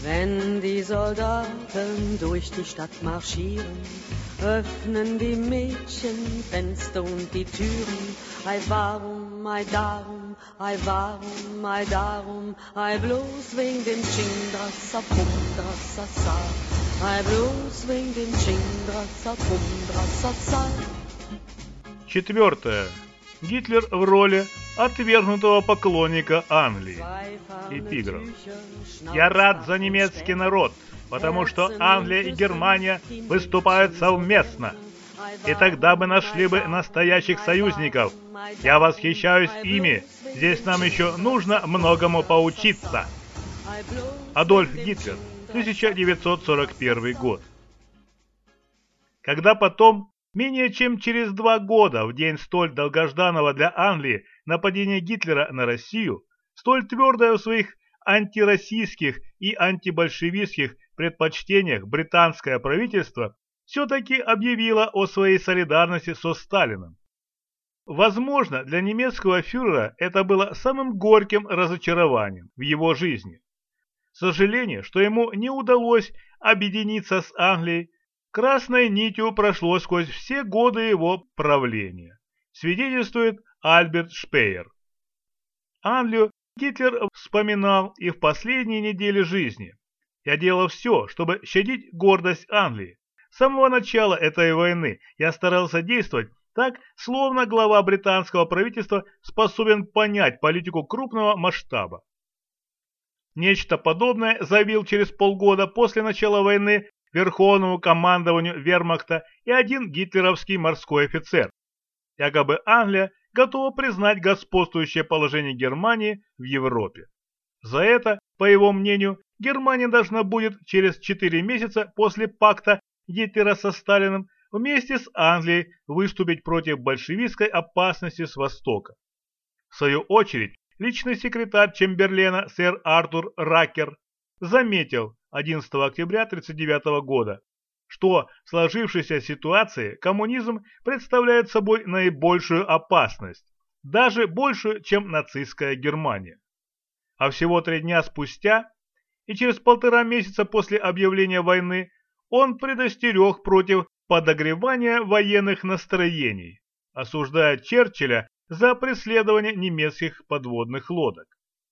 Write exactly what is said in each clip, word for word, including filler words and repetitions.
Wenn die Soldaten durch die Stadt marschieren, öffnen die Mädchen Fenster und die Türen. Ei warum, ei darum, ei warum, ei darum, ei bloß wegen dem Chindrassa, Pumdrassa, Sa. Ei bloß wegen dem Chindrassa, Pumdrassa, Sa. Четвертое. Гитлер в роли отвергнутого поклонника Англии. Эпиграф. Я рад за немецкий народ, потому что Англия и Германия выступают совместно. И тогда мы нашли бы настоящих союзников. Я восхищаюсь ими. Здесь нам еще нужно многому поучиться. Адольф Гитлер, тысяча девятьсот сорок первый год. Когда потом, менее чем через два года, в день столь долгожданного для Англии нападения Гитлера на Россию, столь твердое в своих антироссийских и антибольшевистских предпочтениях британское правительство все-таки объявило о своей солидарности со Сталиным. Возможно, для немецкого фюрера это было самым горьким разочарованием в его жизни. Сожаление, что ему не удалось объединиться с Англией, красной нитью прошло сквозь все годы его правления, свидетельствует Альберт Шпеер. Англию Гитлер вспоминал и в последние недели жизни. Я делал все, чтобы щадить гордость Англии. С самого начала этой войны я старался действовать так, словно глава британского правительства способен понять политику крупного масштаба. Нечто подобное заявил через полгода после начала войны Верховному командованию вермахта и один гитлеровский морской офицер. Якобы Англия готова признать господствующее положение Германии в Европе. За это, по его мнению, Германия должна будет через четыре месяца после пакта Гитлера со Сталиным вместе с Англией выступить против большевистской опасности с востока. В свою очередь, личный секретарь Чемберлена сэр Артур Ракер заметил одиннадцатого октября тысяча девятьсот тридцать девятого года, что в сложившейся ситуации коммунизм представляет собой наибольшую опасность, даже большую, чем нацистская Германия. А всего три дня спустя и через полтора месяца после объявления войны он предостерег против подогревания военных настроений, осуждая Черчилля за преследование немецких подводных лодок.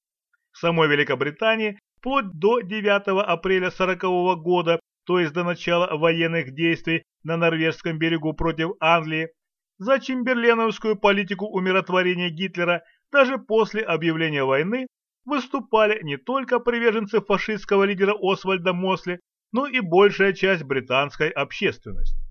В самой Великобритании вплоть до девятого апреля сорокового года, то есть до начала военных действий на Норвежском берегу против Англии, за чемберленовскую политику умиротворения Гитлера даже после объявления войны выступали не только приверженцы фашистского лидера Освальда Мосли, но и большая часть британской общественности.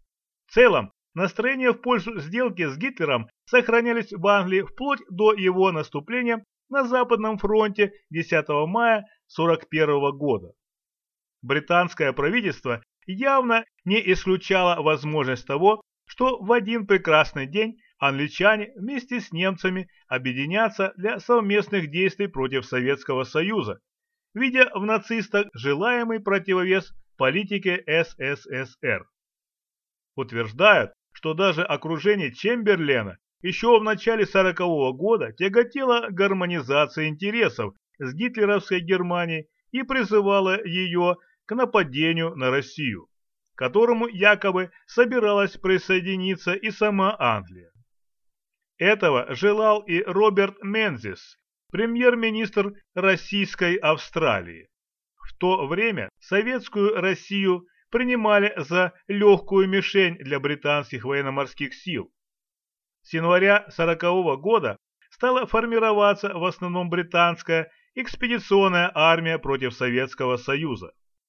В целом, настроения в пользу сделки с Гитлером сохранялись в Англии вплоть до его наступления на Западном фронте десятого мая сорок первого года. Британское правительство явно не исключало возможность того, что в один прекрасный день англичане вместе с немцами объединятся для совместных действий против Советского Союза, видя в нацистах желаемый противовес политике эс эс эс эр. Утверждают, что даже окружение Чемберлена еще в начале сорокового года тяготело гармонизацией интересов с гитлеровской Германией и призывало ее к нападению на Россию, к которому якобы собиралась присоединиться и сама Англия. Этого желал и Роберт Мензис, премьер-министр Российской Австралии. В то время советскую Россию принимали за легкую мишень для британских военно-морских сил. С января сорокового года стала формироваться в основном британская экспедиционная армия против Советского Союза.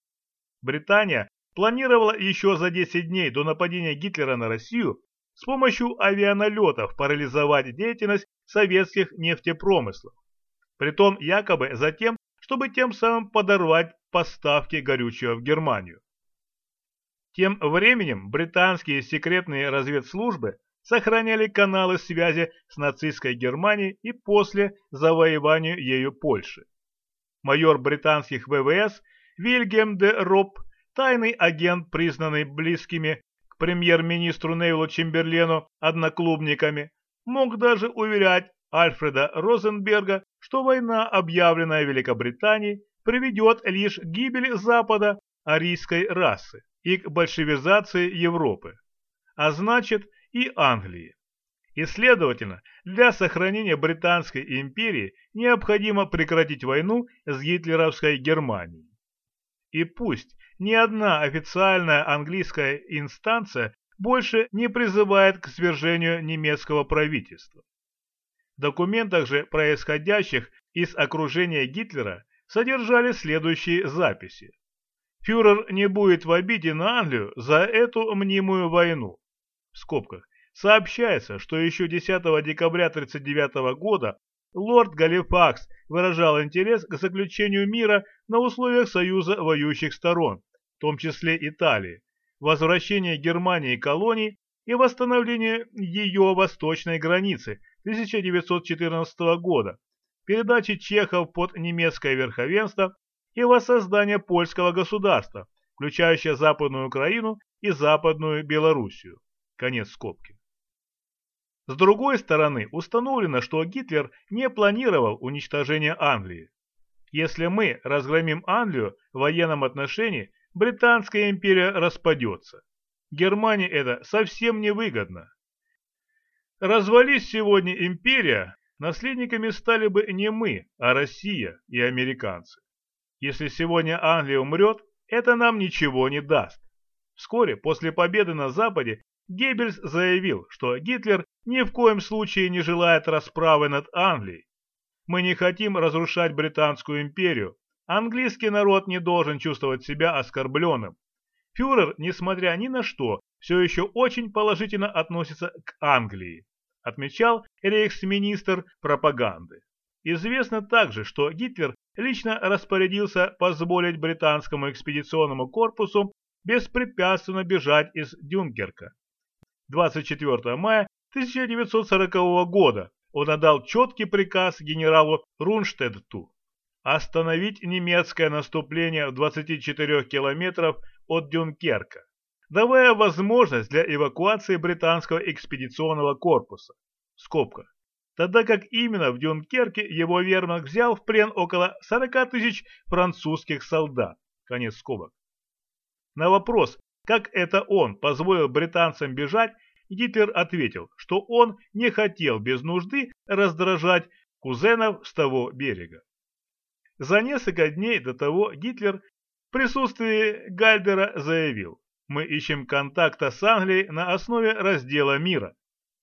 Британия планировала еще за десять дней до нападения Гитлера на Россию с помощью авианалетов парализовать деятельность советских нефтепромыслов. Притом якобы за тем, чтобы тем самым подорвать поставки горючего в Германию. Тем временем британские секретные разведслужбы сохраняли каналы связи с нацистской Германией и после завоевания ею Польши. Майор британских вэ вэ эс Вильгельм де Робб, тайный агент, признанный близкими к премьер-министру Невиллу Чемберлену одноклубниками, мог даже уверять Альфреда Розенберга, что война, объявленная Великобританией, приведет лишь к гибели Запада арийской расы и к большевизации Европы, а значит и Англии. И, следовательно, для сохранения Британской империи необходимо прекратить войну с гитлеровской Германией. И пусть ни одна официальная английская инстанция больше не призывает к свержению немецкого правительства. В документах же, происходящих из окружения Гитлера, содержали следующие записи. Фюрер не будет в обиде на Англию за эту мнимую войну. В скобках. Сообщается, что еще десятого декабря тысяча девятьсот тридцать девятого года лорд Галифакс выражал интерес к заключению мира на условиях союза воюющих сторон, в том числе Италии, возвращения Германии колоний и восстановления ее восточной границы тысяча девятьсот четырнадцатого года, передачи чехов под немецкое верховенство и воссоздания польского государства, включающее Западную Украину и Западную Белоруссию. Конец скобки. С другой стороны, установлено, что Гитлер не планировал уничтожение Англии. Если мы разгромим Англию в военном отношении, Британская империя распадется. Германии это совсем не выгодно. Развались сегодня империя, наследниками стали бы не мы, а Россия и американцы. Если сегодня Англия умрет, это нам ничего не даст. Вскоре после победы на Западе Геббельс заявил, что Гитлер ни в коем случае не желает расправы над Англией. Мы не хотим разрушать Британскую империю. Английский народ не должен чувствовать себя оскорбленным. Фюрер, несмотря ни на что, все еще очень положительно относится к Англии, отмечал рейхсминистр пропаганды. Известно также, что Гитлер лично распорядился позволить британскому экспедиционному корпусу беспрепятственно бежать из Дюнкерка. двадцать четвёртого мая тысяча девятьсот сорокового года он отдал четкий приказ генералу Рунштедту остановить немецкое наступление в двадцати четырёх километрах от Дюнкерка, давая возможность для эвакуации британского экспедиционного корпуса. В скобках. Тогда как именно в Дюнкерке его вермахт взял в плен около сорока тысяч французских солдат. Конец скобок. На вопрос, как это он позволил британцам бежать, Гитлер ответил, что он не хотел без нужды раздражать кузенов с того берега. За несколько дней до того Гитлер в присутствии Гальдера заявил: «Мы ищем контакта с Англией на основе раздела мира.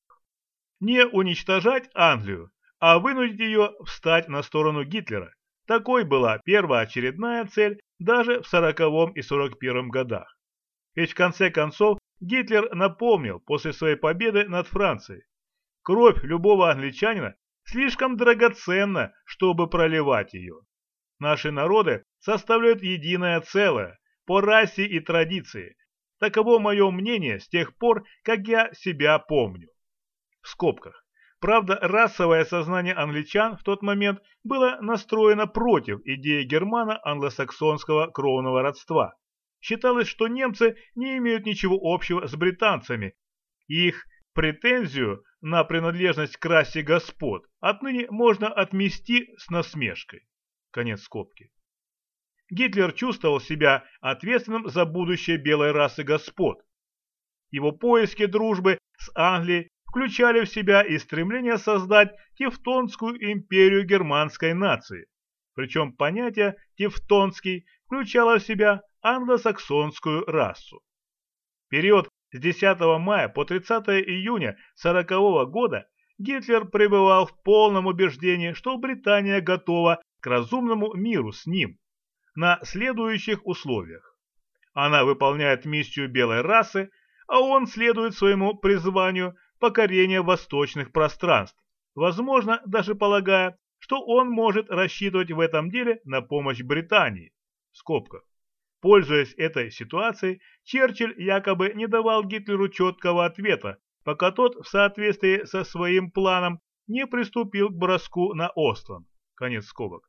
Не уничтожать Англию, а вынудить ее встать на сторону Гитлера. Такой была первоочередная цель даже в сороковом и сорок первом годах. Ведь в конце концов Гитлер напомнил после своей победы над Францией: кровь любого англичанина слишком драгоценна, чтобы проливать ее. Наши народы составляют единое целое по расе и традиции. Таково мое мнение с тех пор, как я себя помню». В скобках. Правда, расовое сознание англичан в тот момент было настроено против идеи германо-англосаксонского кровного родства. Считалось, что немцы не имеют ничего общего с британцами, и их претензию на принадлежность к расе господ отныне можно отмести с насмешкой. Конец скобки. Гитлер чувствовал себя ответственным за будущее белой расы господ. Его поиски дружбы с Англией включали в себя и стремление создать Тевтонскую империю германской нации. Причем понятие «тевтонский» включало в себя англосаксонскую расу. Период с десятого мая по тридцатое июня сорокового года Гитлер пребывал в полном убеждении, что Британия готова к разумному миру с ним на следующих условиях. Она выполняет миссию белой расы, а он следует своему призванию покорения восточных пространств, возможно, даже полагая, что он может рассчитывать в этом деле на помощь Британии. В скобках. Пользуясь этой ситуацией, Черчилль якобы не давал Гитлеру четкого ответа, пока тот в соответствии со своим планом не приступил к броску на Остланд. Конец скобок.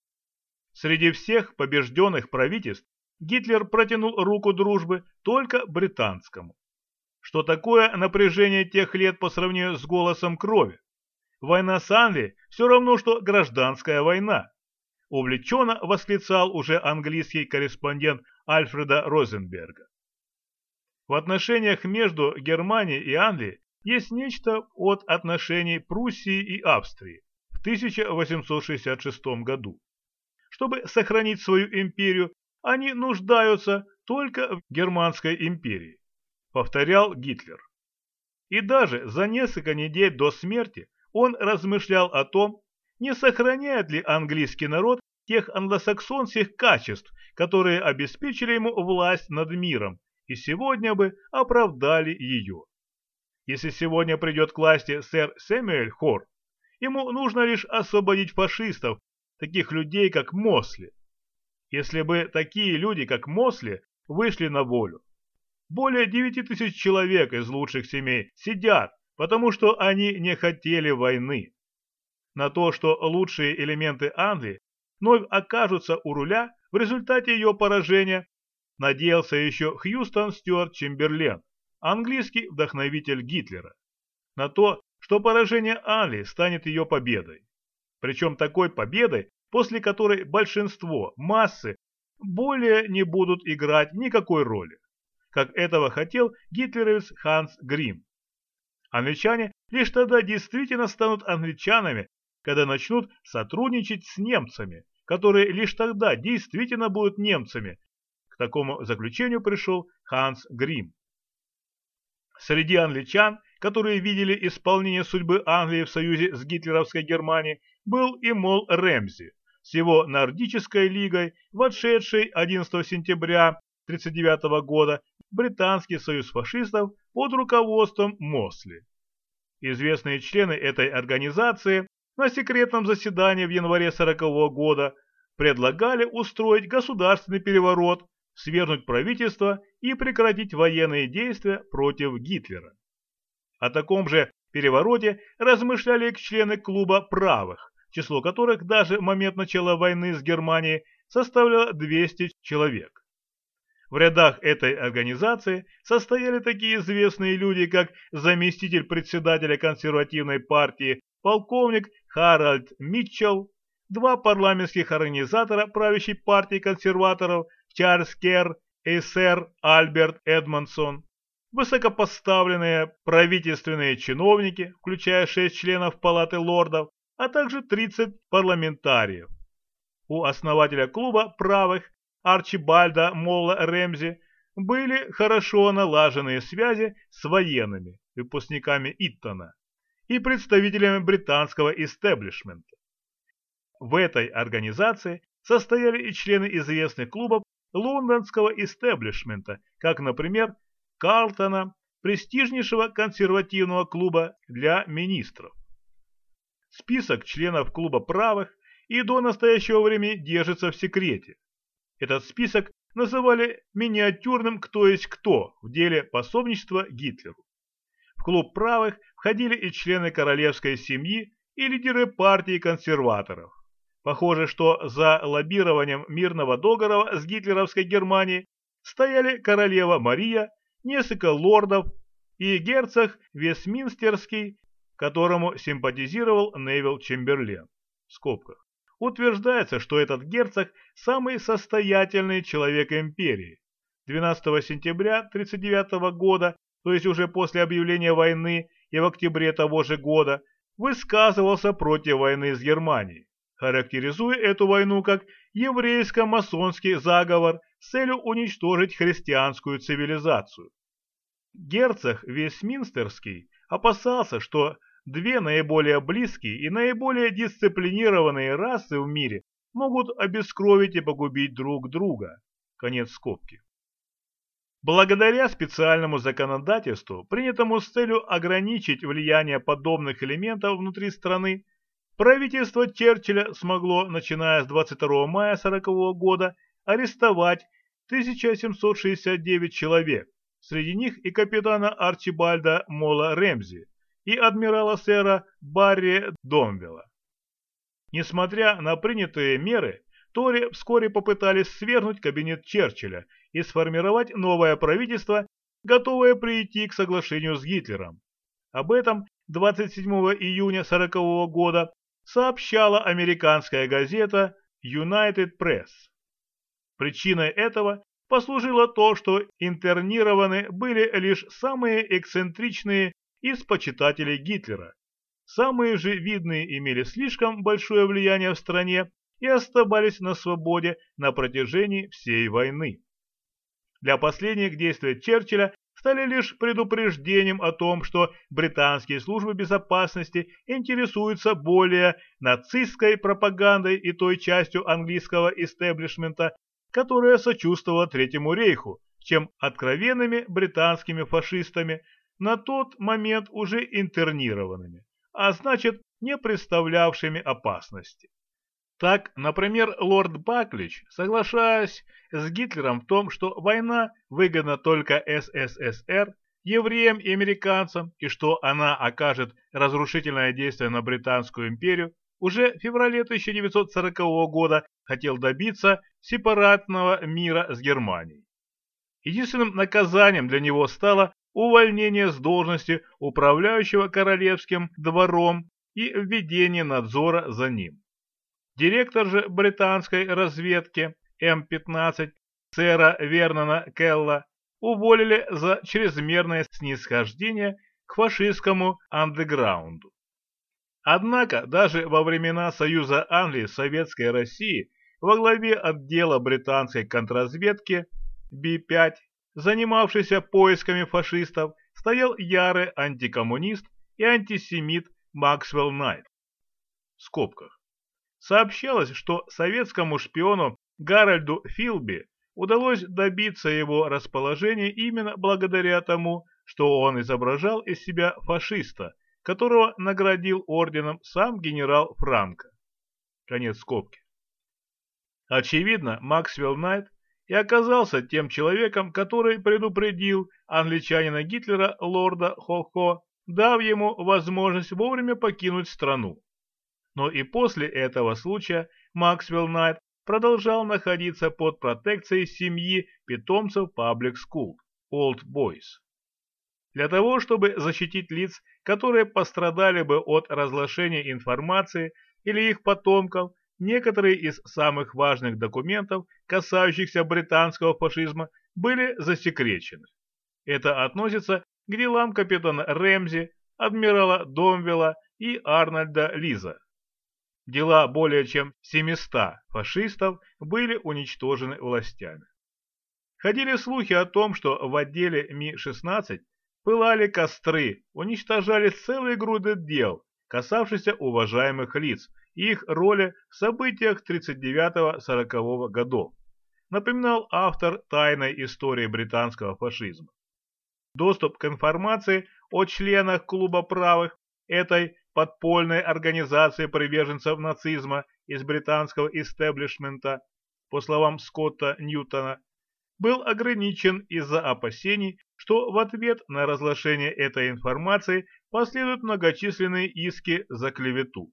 Среди всех побежденных правительств Гитлер протянул руку дружбы только британскому. Что такое напряжение тех лет по сравнению с голосом крови? Война с Англией все равно, что гражданская война. увлеченно восклицал уже английский корреспондент Альфреда Розенберга. В отношениях между Германией и Англией есть нечто от отношений Пруссии и Австрии в тысяча восемьсот шестьдесят шестом году. Чтобы сохранить свою империю, они нуждаются только в Германской империи, повторял Гитлер. И даже за несколько недель до смерти он размышлял о том, не сохраняет ли английский народ тех англосаксонских качеств, которые обеспечили ему власть над миром и сегодня бы оправдали ее. Если сегодня придет к власти сэр Сэмюэль Хорр, ему нужно лишь освободить фашистов, таких людей, как Мосли. Если бы такие люди, как Мосли, вышли на волю. Более девяти тысяч человек из лучших семей сидят, потому что они не хотели войны. На то, что лучшие элементы Англии вновь окажутся у руля в результате ее поражения, надеялся еще Хьюстон Стюарт Чемберлен, английский вдохновитель Гитлера. На то, что поражение Англии станет ее победой. Причем такой победой, после которой большинство, массы, более не будут играть никакой роли, как этого хотел гитлеровец Ханс Грим. Англичане лишь тогда действительно станут англичанами, когда начнут сотрудничать с немцами, которые лишь тогда действительно будут немцами. К такому заключению пришел Ханс Грим. Среди англичан, которые видели исполнение судьбы Англии в союзе с гитлеровской Германией, был и Мол Рэмзи с его нордической лигой, вошедшей одиннадцатого сентября тысяча девятьсот тридцать девятого года в Британский союз фашистов под руководством Мосли. Известные члены этой организации на секретном заседании в январе сорокового года предлагали устроить государственный переворот, свергнуть правительство и прекратить военные действия против Гитлера. О таком же перевороте размышляли члены клуба правых, число которых даже в момент начала войны с Германией составляло двести человек. В рядах этой организации состояли такие известные люди, как заместитель председателя консервативной партии полковник Харальд Митчелл, два парламентских организатора правящей партии консерваторов Чарльз Керр и сэр Альберт Эдмонсон, высокопоставленные правительственные чиновники, включая шесть членов Палаты лордов, а также тридцать парламентариев. У основателя клуба правых Арчибальда Молла Рэмзи были хорошо налаженные связи с военными, выпускниками Иттона, и представителями британского истеблишмента. В этой организации состояли и члены известных клубов лондонского истеблишмента, как, например, Карлтона, престижнейшего консервативного клуба для министров. Список членов клуба правых и до настоящего времени держится в секрете. Этот список называли миниатюрным «кто есть кто» в деле пособничества Гитлеру. В клуб правых входили и члены королевской семьи, и лидеры партии консерваторов. Похоже, что за лоббированием мирного договора с гитлеровской Германией стояли королева Мария, несколько лордов и герцог Вестминстерский, которому симпатизировал Невилл Чемберлен. В скобках. Утверждается, что этот герцог самый состоятельный человек империи. двенадцатого сентября тысяча девятьсот тридцать девятого года, то есть уже после объявления войны и в октябре того же года, высказывался против войны с Германией, характеризуя эту войну как еврейско-масонский заговор с целью уничтожить христианскую цивилизацию. Герцог Вестминстерский опасался, что две наиболее близкие и наиболее дисциплинированные расы в мире могут обескровить и погубить друг друга. Конец скобки. Благодаря специальному законодательству, принятому с целью ограничить влияние подобных элементов внутри страны, правительство Черчилля смогло, начиная с двадцать второго мая сорокового года, арестовать тысяча семьсот шестьдесят девять человек, среди них и капитана Арчибальда Молла Рэмзи, и адмирала сэра Барри Домвелла. Несмотря на принятые меры, Тори вскоре попытались свергнуть кабинет Черчилля и сформировать новое правительство, готовое прийти к соглашению с Гитлером. Об этом двадцать седьмого июня сорокового года сообщала американская газета United Press. Причиной этого послужило то, что интернированы были лишь самые эксцентричные из почитателей Гитлера. Самые же видные имели слишком большое влияние в стране и оставались на свободе на протяжении всей войны. Для последних действия Черчилля стали лишь предупреждением о том, что британские службы безопасности интересуются более нацистской пропагандой и той частью английского истеблишмента, которая сочувствовала Третьему рейху, чем откровенными британскими фашистами, на тот момент уже интернированными, а значит не представлявшими опасности. Так, например, лорд Баклич, соглашаясь с Гитлером в том, что война выгодна только СССР, евреям и американцам, и что она окажет разрушительное действие на Британскую империю, уже в феврале тысяча девятьсот сорокового года хотел добиться сепаратного мира с Германией. Единственным наказанием для него стало увольнение с должности управляющего королевским двором и введение надзора за ним. Директор же британской разведки эм пятнадцать сэра Вернона Келла уволили за чрезмерное снисхождение к фашистскому андеграунду. Однако даже во времена Союза Англии с Советской Россией во главе отдела британской контрразведки би пять, занимавшийся поисками фашистов, стоял ярый антикоммунист и антисемит Максвелл Найт. В скобках. Сообщалось, что советскому шпиону Гарольду Филби удалось добиться его расположения именно благодаря тому, что он изображал из себя фашиста, которого наградил орденом сам генерал Франко. Конец скобки. Очевидно, Максвелл Найт и оказался тем человеком, который предупредил англичанина Гитлера лорда Хо-Хо, дав ему возможность вовремя покинуть страну. Но и после этого случая Максвелл Найт продолжал находиться под протекцией семьи питомцев Public School, Old Boys. Для того, чтобы защитить лиц, которые пострадали бы от разглашения информации или их потомков, некоторые из самых важных документов, касающихся британского фашизма, были засекречены. Это относится к делам капитана Рэмзи, адмирала Домвелла и Арнольда Лиза. Дела более чем семисот фашистов были уничтожены властями. Ходили слухи о том, что в отделе Ми шестнадцать пылали костры, уничтожались целые груды дел, касавшихся уважаемых лиц и их роли в событиях тридцать девятого — сорокового годов, напоминал автор «Тайной истории британского фашизма». Доступ к информации о членах клуба правых этой подпольной организации приверженцев нацизма из британского истеблишмента, по словам Скотта Ньютона, был ограничен из-за опасений, что в ответ на разглашение этой информации последуют многочисленные иски за клевету.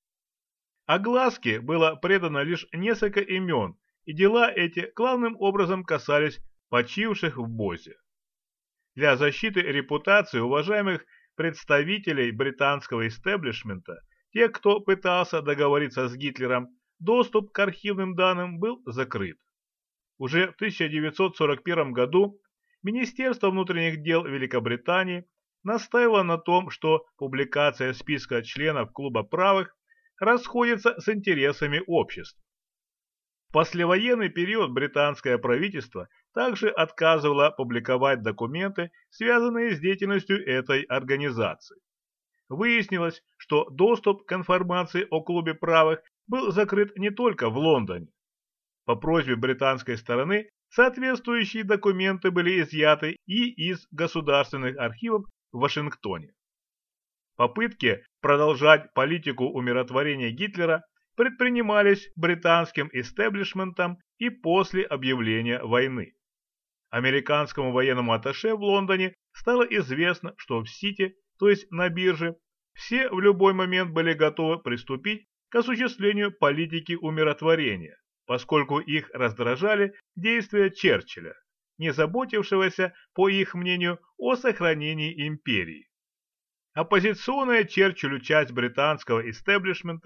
Огласке было предано лишь несколько имен, и дела эти главным образом касались почивших в Бозе. Для защиты репутации уважаемых представителей британского истеблишмента, тех, кто пытался договориться с Гитлером, доступ к архивным данным был закрыт. Уже в тысяча девятьсот сорок первом году Министерство внутренних дел Великобритании настаивало на том, что публикация списка членов клуба правых расходится с интересами общества. В послевоенный период британское правительство также отказывало публиковать документы, связанные с деятельностью этой организации. Выяснилось, что доступ к информации о клубе правых был закрыт не только в Лондоне. По просьбе британской стороны соответствующие документы были изъяты и из государственных архивов в Вашингтоне. Попытки продолжать политику умиротворения Гитлера предпринимались британским истеблишментом и после объявления войны. Американскому военному атташе в Лондоне стало известно, что в Сити, то есть на бирже, все в любой момент были готовы приступить к осуществлению политики умиротворения, поскольку их раздражали действия Черчилля, не заботившегося, по их мнению, о сохранении империи. Оппозиционная Черчиллю часть британского истеблишмента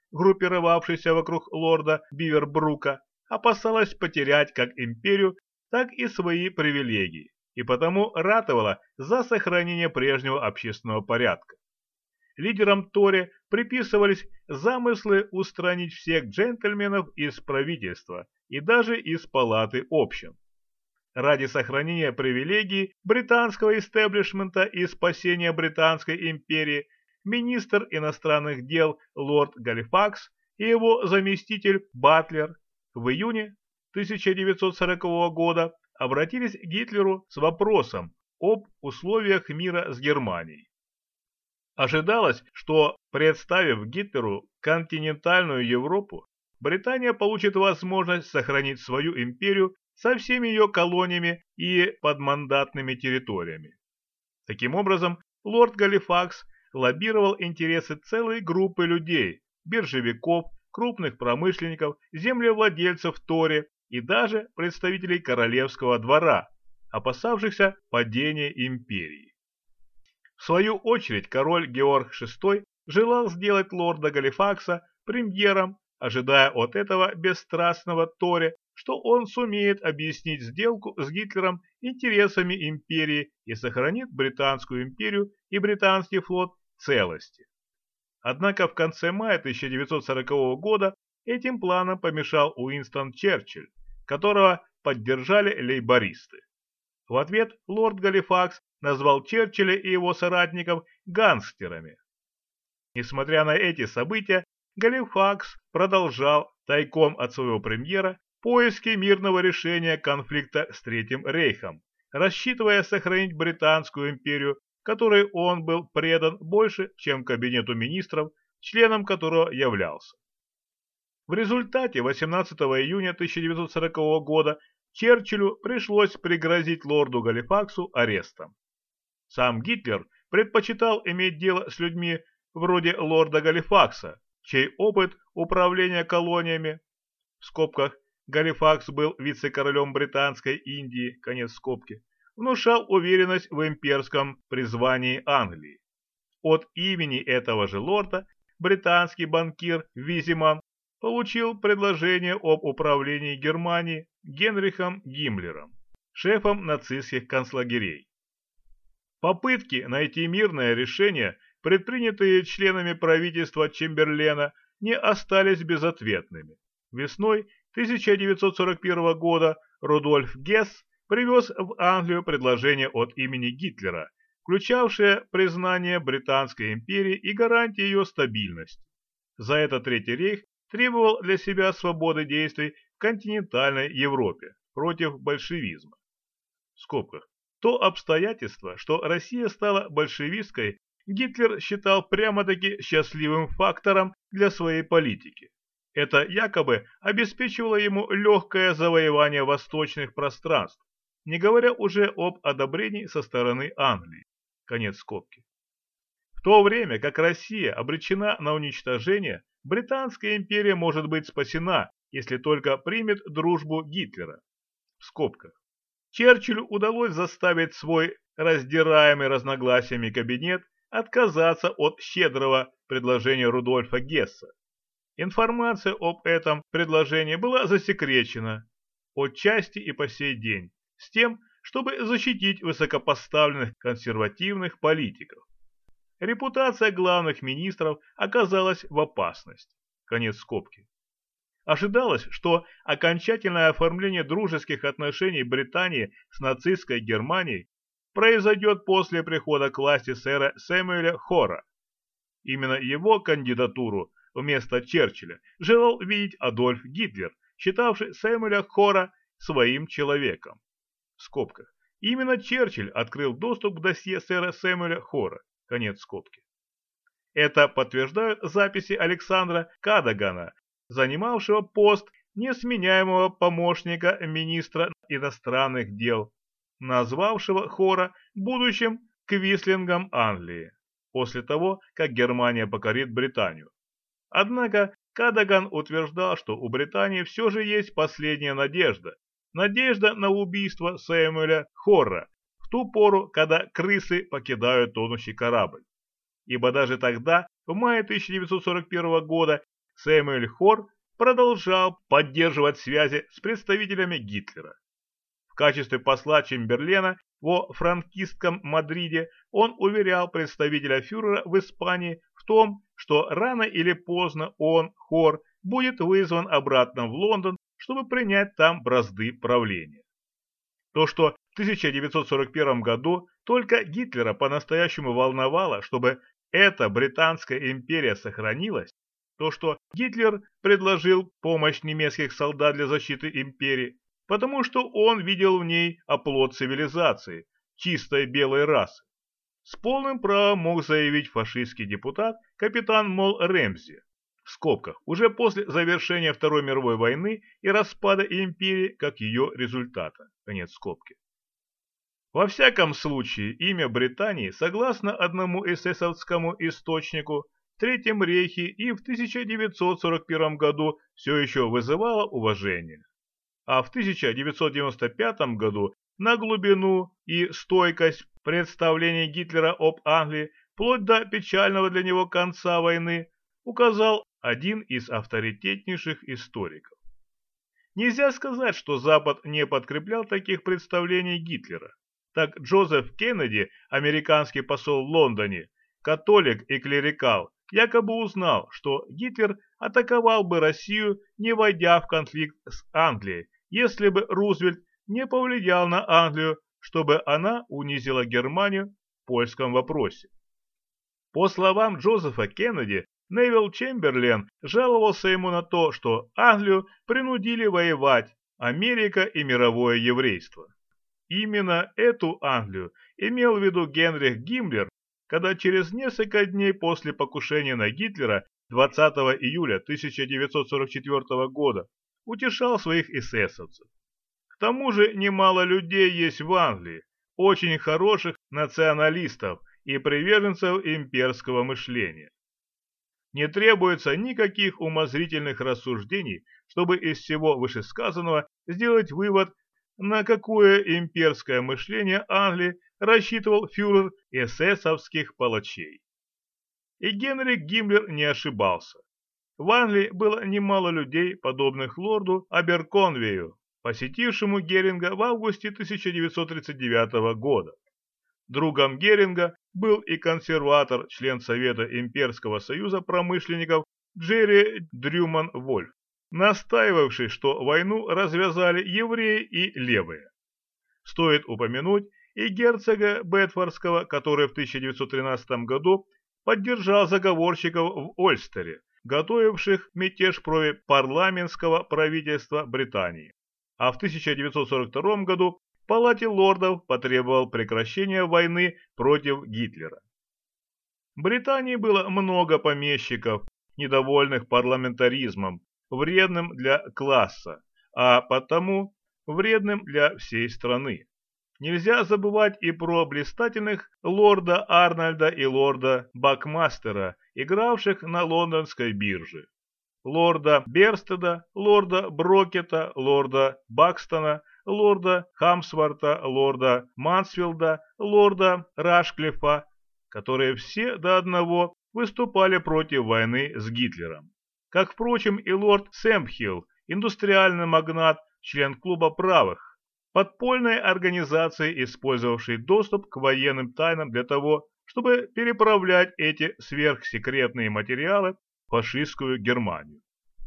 группировавшейся вокруг лорда Бивербрука, опасалась потерять как империю, так и свои привилегии, и потому ратовала за сохранение прежнего общественного порядка. Лидерам Тори приписывались замыслы устранить всех джентльменов из правительства и даже из палаты общин. Ради сохранения привилегий британского истеблишмента и спасения Британской империи министр иностранных дел лорд Галифакс и его заместитель Батлер в июне тысяча девятьсот сорокового года обратились к Гитлеру с вопросом об условиях мира с Германией. Ожидалось, что, представив Гитлеру континентальную Европу, Британия получит возможность сохранить свою империю со всеми ее колониями и подмандатными территориями. Таким образом, лорд Галифакс лоббировал интересы целой группы людей, биржевиков, крупных промышленников, землевладельцев Тори и даже представителей королевского двора, опасавшихся падения империи. В свою очередь король Георг шестой желал сделать лорда Галифакса премьером, ожидая от этого бесстрастного Тори, что он сумеет объяснить сделку с Гитлером интересами империи и сохранит Британскую империю и британский флот в целости. Однако в конце мая тысяча девятьсот сорокового года этим планам помешал Уинстон Черчилль, которого поддержали лейбористы. В ответ лорд Галифакс назвал Черчилля и его соратников гангстерами. Несмотря на эти события, Галифакс продолжал тайком от своего премьера поиски мирного решения конфликта с Третьим рейхом, рассчитывая сохранить Британскую империю, которой он был предан больше, чем кабинету министров, членом которого являлся. В результате восемнадцатого июня тысяча девятьсот сорокового года Черчиллю пришлось пригрозить лорду Галифаксу арестом. Сам Гитлер предпочитал иметь дело с людьми вроде лорда Галифакса, чей опыт управления колониями, в скобках Галифакс был вице-королем Британской Индии, конец скобки, внушал уверенность в имперском призвании Англии. От имени этого же лорда британский банкир Визиман получил предложение об управлении Германией Генрихом Гиммлером, шефом нацистских концлагерей. Попытки найти мирное решение, предпринятые членами правительства Чемберлена, не остались безответными. Весной тысяча девятьсот сорок первого года Рудольф Гесс привез в Англию предложение от имени Гитлера, включавшее признание Британской империи и гарантии ее стабильности. За это Третий рейх требовал для себя свободы действий в континентальной Европе против большевизма. В скобках. То обстоятельство, что Россия стала большевистской, Гитлер считал прямо-таки счастливым фактором для своей политики. Это якобы обеспечивало ему легкое завоевание восточных пространств, не говоря уже об одобрении со стороны Англии. Конец скобки. В то время как Россия обречена на уничтожение, Британская империя может быть спасена, если только примет дружбу Гитлера. В скобках. Черчиллю удалось заставить свой раздираемый разногласиями кабинет отказаться от щедрого предложения Рудольфа Гесса. Информация об этом предложении была засекречена отчасти и по сей день, с тем, чтобы защитить высокопоставленных консервативных политиков. Репутация главных министров оказалась в опасности. Конец скобки. Ожидалось, что окончательное оформление дружеских отношений Британии с нацистской Германией произойдет после прихода к власти сэра Сэмюэля Хорра. Именно его кандидатуру вместо Черчилля желал видеть Адольф Гитлер, считавший Сэмюэля Хорра своим человеком. В скобках. Именно Черчилль открыл доступ к досье сэра Сэмюэля Хорра. Конец скобки. Это подтверждают записи Александра Кадагана, занимавшего пост несменяемого помощника министра иностранных дел, назвавшего Хорра будущим Квислингом Англии, после того, как Германия покорит Британию. Однако Кадаган утверждал, что у Британии все же есть последняя надежда, надежда на убийство Сэмюэля Хорра в ту пору, когда крысы покидают тонущий корабль. Ибо даже тогда, в мае тысяча девятьсот сорок первого года, Сэмюэль Хор продолжал поддерживать связи с представителями Гитлера. В качестве посла Чемберлена во франкистском Мадриде он уверял представителя фюрера в Испании в том, что рано или поздно он, Хор, будет вызван обратно в Лондон, чтобы принять там бразды правления. То, что в тысяча девятьсот сорок первом году только Гитлера по-настоящему волновало, чтобы эта Британская империя сохранилась, то, что Гитлер предложил помощь немецких солдат для защиты империи, потому что он видел в ней оплот цивилизации, чистой белой расы. С полным правом мог заявить фашистский депутат капитан Мол Рэмзи, в скобках, уже после завершения Второй мировой войны и распада империи как ее результата, конец скобки. Во всяком случае, имя Британии, согласно одному эсэсовскому источнику, в Третьем рейхе и в тысяча девятьсот сорок первом году все еще вызывало уважение. А в тысяча девятьсот девяносто пятом году на глубину и стойкость представлений Гитлера об Англии, вплоть до печального для него конца войны, указал один из авторитетнейших историков. Нельзя сказать, что Запад не подкреплял таких представлений Гитлера. Так Джозеф Кеннеди, американский посол в Лондоне, католик и клерикал, якобы узнал, что Гитлер атаковал бы Россию, не войдя в конфликт с Англией, если бы Рузвельт не повлиял на Англию, чтобы она унизила Германию в польском вопросе. По словам Джозефа Кеннеди, Невилл Чемберлен жаловался ему на то, что Англию принудили воевать Америка и мировое еврейство. Именно эту Англию имел в виду Генрих Гиммлер, когда через несколько дней после покушения на Гитлера двадцатого июля тысяча девятьсот сорок четвёртого года утешал своих эсэсовцев. К тому же немало людей есть в Англии, очень хороших националистов и приверженцев имперского мышления. Не требуется никаких умозрительных рассуждений, чтобы из всего вышесказанного сделать вывод, на какое имперское мышление Англии рассчитывал фюрер эсэсовских палачей. И Генрих Гиммлер не ошибался. В Англии было немало людей, подобных лорду Аберконвею, посетившему Геринга в августе тысяча девятьсот тридцать девятого года. Другом Геринга был и консерватор, член Совета Имперского союза промышленников Джерри Дрюман Вольф, настаивавший, что войну развязали евреи и левые. Стоит упомянуть и герцога Бетфордского, который в тысяча девятьсот тринадцатом году поддержал заговорщиков в Ольстере, готовивших мятеж против парламентского правительства Британии. А в тысяча девятьсот сорок втором году в Палате лордов потребовал прекращения войны против Гитлера. В Британии было много помещиков, недовольных парламентаризмом, вредным для класса, а потому вредным для всей страны. Нельзя забывать и про блистательных лорда Арнольда и лорда Бакмастера, игравших на лондонской бирже, лорда Берстеда, лорда Брокета, лорда Бакстона, лорда Хамсворта, лорда Мансфилда, лорда Рашклифа, которые все до одного выступали против войны с Гитлером. Как, впрочем, и лорд Сэмпхилл, индустриальный магнат, член клуба правых, подпольной организации, использовавшей доступ к военным тайнам для того, чтобы переправлять эти сверхсекретные материалы в фашистскую Германию.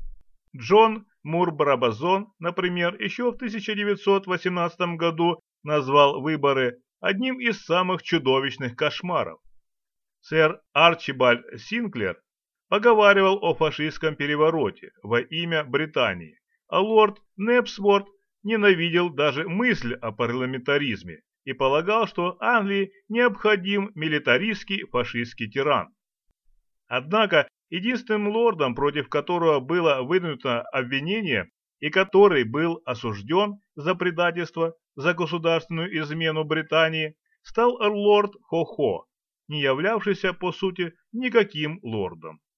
Джон Мур-Брабазон, например, еще в тысяча девятьсот восемнадцатом году назвал выборы одним из самых чудовищных кошмаров. Сэр Арчибальд Синклер поговаривал о фашистском перевороте во имя Британии, а лорд Непсворт ненавидел даже мысль о парламентаризме и полагал, что Англии необходим милитаристский фашистский тиран. Однако единственным лордом, против которого было выдвинуто обвинение и который был осужден за предательство, за государственную измену Британии, стал лорд Хо-Хо, не являвшийся по сути никаким лордом.